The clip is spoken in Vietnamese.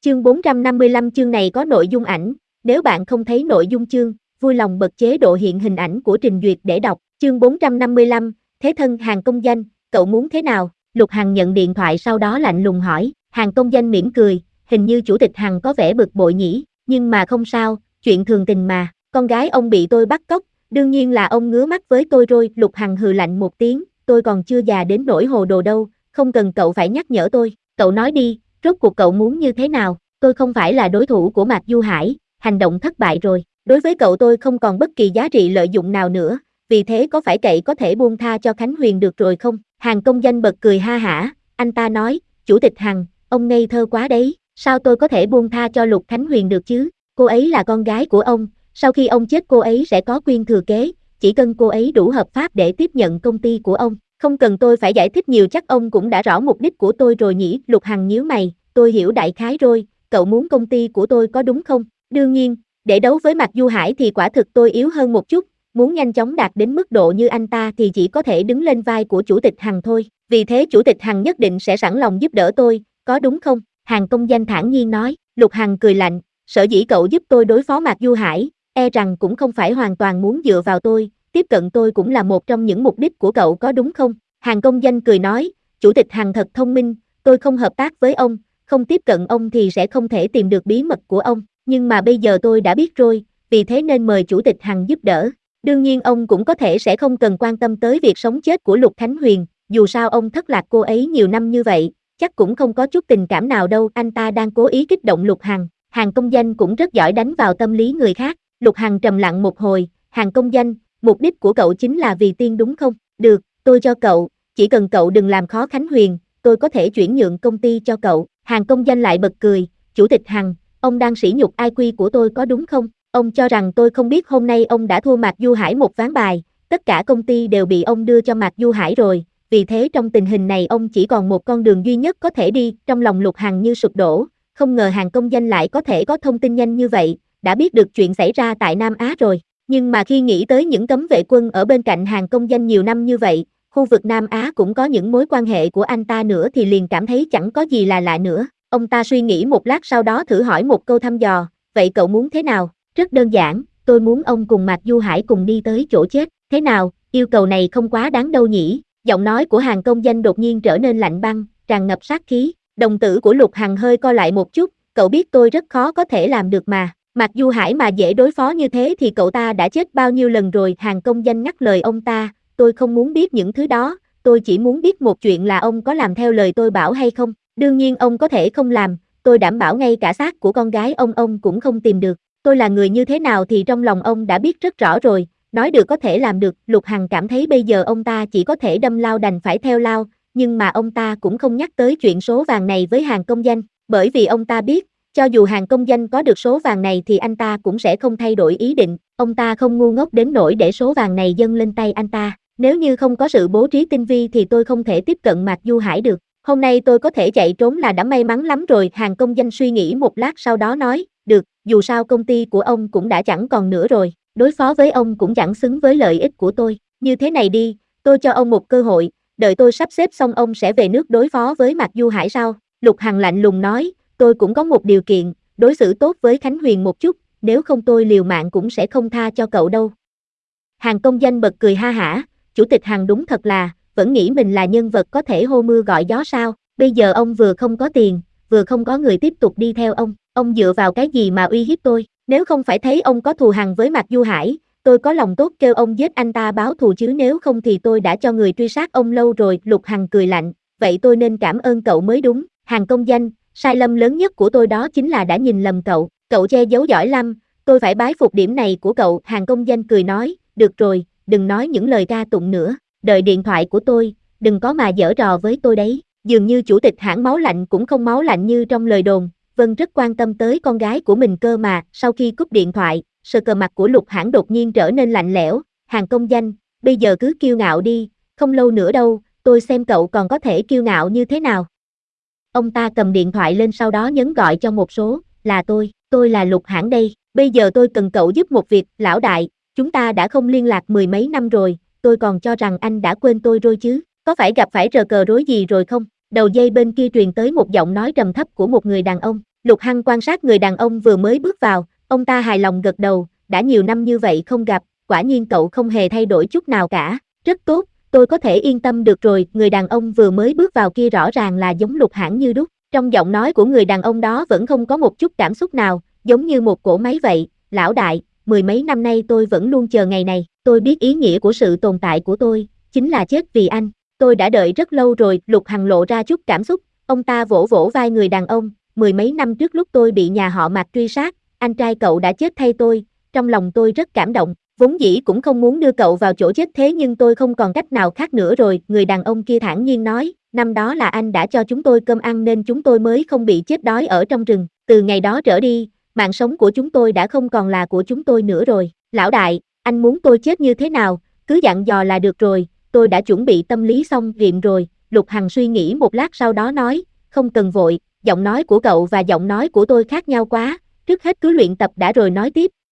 Chương 455 chương này có nội dung ảnh, nếu bạn không thấy nội dung chương, vui lòng bật chế độ hiện hình ảnh của trình duyệt để đọc. Chương 455, thế thân Hàn công danh, cậu muốn thế nào? Lục Hằng nhận điện thoại sau đó lạnh lùng hỏi, Hàn công danh mỉm cười, hình như chủ tịch Hằng có vẻ bực bội nhỉ, nhưng mà không sao, chuyện thường tình mà, con gái ông bị tôi bắt cóc, đương nhiên là ông ngứa mắt với tôi rồi. Lục Hằng hừ lạnh một tiếng, tôi còn chưa già đến nỗi hồ đồ đâu, không cần cậu phải nhắc nhở tôi, cậu nói đi, rốt cuộc cậu muốn như thế nào? Tôi không phải là đối thủ của Mạc Du Hải, hành động thất bại rồi, đối với cậu tôi không còn bất kỳ giá trị lợi dụng nào nữa, vì thế có phải cậu có thể buông tha cho Khánh Huyền được rồi không? Hàn công danh bật cười ha hả, anh ta nói, chủ tịch Hằng, ông ngây thơ quá đấy, sao tôi có thể buông tha cho Lục Khánh Huyền được chứ? Cô ấy là con gái của ông, sau khi ông chết cô ấy sẽ có quyền thừa kế, chỉ cần cô ấy đủ hợp pháp để tiếp nhận công ty của ông, không cần tôi phải giải thích nhiều, chắc ông cũng đã rõ mục đích của tôi rồi nhỉ? Lục Hằng nhíu mày, tôi hiểu đại khái rồi, cậu muốn công ty của tôi có đúng không? Đương nhiên, để đấu với Mạc Du Hải thì quả thực tôi yếu hơn một chút, muốn nhanh chóng đạt đến mức độ như anh ta thì chỉ có thể đứng lên vai của chủ tịch Hằng thôi, vì thế chủ tịch Hằng nhất định sẽ sẵn lòng giúp đỡ tôi, có đúng không? Hàn công danh thản nhiên nói. Lục Hằng cười lạnh, sở dĩ cậu giúp tôi đối phó Mạc Du Hải, e rằng cũng không phải hoàn toàn muốn dựa vào tôi, tiếp cận tôi cũng là một trong những mục đích của cậu có đúng không? Hàn công danh cười nói, chủ tịch Hằng thật thông minh, tôi không hợp tác với ông, không tiếp cận ông thì sẽ không thể tìm được bí mật của ông, nhưng mà bây giờ tôi đã biết rồi, vì thế nên mời chủ tịch Hằng giúp đỡ. Đương nhiên ông cũng có thể sẽ không cần quan tâm tới việc sống chết của Lục Khánh Huyền, dù sao ông thất lạc cô ấy nhiều năm như vậy, chắc cũng không có chút tình cảm nào đâu. Anh ta đang cố ý kích động Lục Hằng. Hàn công danh cũng rất giỏi đánh vào tâm lý người khác. Lục Hằng trầm lặng một hồi, Hàn công danh, mục đích của cậu chính là vì Tiên đúng không? Được, tôi cho cậu, chỉ cần cậu đừng làm khó Khánh Huyền, tôi có thể chuyển nhượng công ty cho cậu. Hàn công danh lại bật cười, chủ tịch Hằng, ông đang sỉ nhục IQ của tôi có đúng không? Ông cho rằng tôi không biết hôm nay ông đã thua Mạc Du Hải một ván bài, tất cả công ty đều bị ông đưa cho Mạc Du Hải rồi, vì thế trong tình hình này ông chỉ còn một con đường duy nhất có thể đi. Trong lòng Lục Hằng như sụp đổ, không ngờ Hàn công danh lại có thể có thông tin nhanh như vậy, đã biết được chuyện xảy ra tại Nam Á rồi, nhưng mà khi nghĩ tới những cấm vệ quân ở bên cạnh Hàn công danh nhiều năm như vậy, khu vực Nam Á cũng có những mối quan hệ của anh ta nữa thì liền cảm thấy chẳng có gì là lạ nữa. Ông ta suy nghĩ một lát sau đó thử hỏi một câu thăm dò, vậy cậu muốn thế nào? Rất đơn giản, tôi muốn ông cùng Mạc Du Hải cùng đi tới chỗ chết, thế nào, yêu cầu này không quá đáng đâu nhỉ? Giọng nói của Hàn công danh đột nhiên trở nên lạnh băng, tràn ngập sát khí, đồng tử của Lục Hằng hơi co lại một chút, cậu biết tôi rất khó có thể làm được mà, Mạc Du Hải mà dễ đối phó như thế thì cậu ta đã chết bao nhiêu lần rồi? Hàn công danh ngắt lời ông ta, tôi không muốn biết những thứ đó, tôi chỉ muốn biết một chuyện là ông có làm theo lời tôi bảo hay không? Đương nhiên ông có thể không làm, tôi đảm bảo ngay cả xác của con gái ông cũng không tìm được. Tôi là người như thế nào thì trong lòng ông đã biết rất rõ rồi, nói được có thể làm được. Lục Hằng cảm thấy bây giờ ông ta chỉ có thể đâm lao đành phải theo lao, nhưng mà ông ta cũng không nhắc tới chuyện số vàng này với Hàn công danh, bởi vì ông ta biết, cho dù Hàn công danh có được số vàng này thì anh ta cũng sẽ không thay đổi ý định, ông ta không ngu ngốc đến nỗi để số vàng này dâng lên tay anh ta. Nếu như không có sự bố trí tinh vi thì tôi không thể tiếp cận Mạc Du Hải được, hôm nay tôi có thể chạy trốn là đã may mắn lắm rồi. Hàn công danh suy nghĩ một lát sau đó nói, được, dù sao công ty của ông cũng đã chẳng còn nữa rồi, đối phó với ông cũng chẳng xứng với lợi ích của tôi, như thế này đi, tôi cho ông một cơ hội, đợi tôi sắp xếp xong ông sẽ về nước đối phó với Mạc Du Hải sao? Lục Hằng lạnh lùng nói, tôi cũng có một điều kiện, đối xử tốt với Khánh Huyền một chút, nếu không tôi liều mạng cũng sẽ không tha cho cậu đâu. Hàn công danh bật cười ha hả, chủ tịch Hàn đúng thật là, vẫn nghĩ mình là nhân vật có thể hô mưa gọi gió sao? Bây giờ ông vừa không có tiền, vừa không có người tiếp tục đi theo ông dựa vào cái gì mà uy hiếp tôi? Nếu không phải thấy ông có thù hằn với Mạc Du Hải, tôi có lòng tốt kêu ông giết anh ta báo thù chứ nếu không thì tôi đã cho người truy sát ông lâu rồi. Lục Hằng cười lạnh, vậy tôi nên cảm ơn cậu mới đúng. Hàn công danh, sai lầm lớn nhất của tôi đó chính là đã nhìn lầm cậu, cậu che giấu giỏi lắm, tôi phải bái phục điểm này của cậu. Hàn công danh cười nói, được rồi, đừng nói những lời ca tụng nữa, đợi điện thoại của tôi, đừng có mà giở trò với tôi đấy. Dường như chủ tịch hãng máu lạnh cũng không máu lạnh như trong lời đồn, Vân rất quan tâm tới con gái của mình cơ mà. Sau khi cúp điện thoại, sờ cờ mặt của Lục Hãn đột nhiên trở nên lạnh lẽo, Hàn công danh, bây giờ cứ kiêu ngạo đi, không lâu nữa đâu, tôi xem cậu còn có thể kiêu ngạo như thế nào. Ông ta cầm điện thoại lên sau đó nhấn gọi cho một số, là tôi là Lục Hãn đây, bây giờ tôi cần cậu giúp một việc. Lão đại, chúng ta đã không liên lạc mười mấy năm rồi, tôi còn cho rằng anh đã quên tôi rồi chứ, có phải gặp phải rờ cờ rối gì rồi không? Đầu dây bên kia truyền tới một giọng nói trầm thấp của một người đàn ông, Lục Hằng quan sát người đàn ông vừa mới bước vào, ông ta hài lòng gật đầu, đã nhiều năm như vậy không gặp, quả nhiên cậu không hề thay đổi chút nào cả, rất tốt, tôi có thể yên tâm được rồi, người đàn ông vừa mới bước vào kia rõ ràng là giống Lục Hằng như đúc, trong giọng nói của người đàn ông đó vẫn không có một chút cảm xúc nào, giống như một cỗ máy vậy, lão đại, mười mấy năm nay tôi vẫn luôn chờ ngày này, tôi biết ý nghĩa của sự tồn tại của tôi, chính là chết vì anh, tôi đã đợi rất lâu rồi, Lục Hằng lộ ra chút cảm xúc, ông ta vỗ vỗ vai người đàn ông, mười mấy năm trước lúc tôi bị nhà họ Mạc truy sát, anh trai cậu đã chết thay tôi, trong lòng tôi rất cảm động, vốn dĩ cũng không muốn đưa cậu vào chỗ chết thế nhưng tôi không còn cách nào khác nữa rồi, người đàn ông kia thản nhiên nói, năm đó là anh đã cho chúng tôi cơm ăn nên chúng tôi mới không bị chết đói ở trong rừng, từ ngày đó trở đi, mạng sống của chúng tôi đã không còn là của chúng tôi nữa rồi, lão đại, anh muốn tôi chết như thế nào, cứ dặn dò là được rồi, tôi đã chuẩn bị tâm lý xong riệm rồi, Lục Hằng suy nghĩ một lát sau đó nói, không cần vội, giọng nói của cậu và giọng nói của tôi khác nhau quá, trước hết cứ luyện tập đã rồi nói tiếp,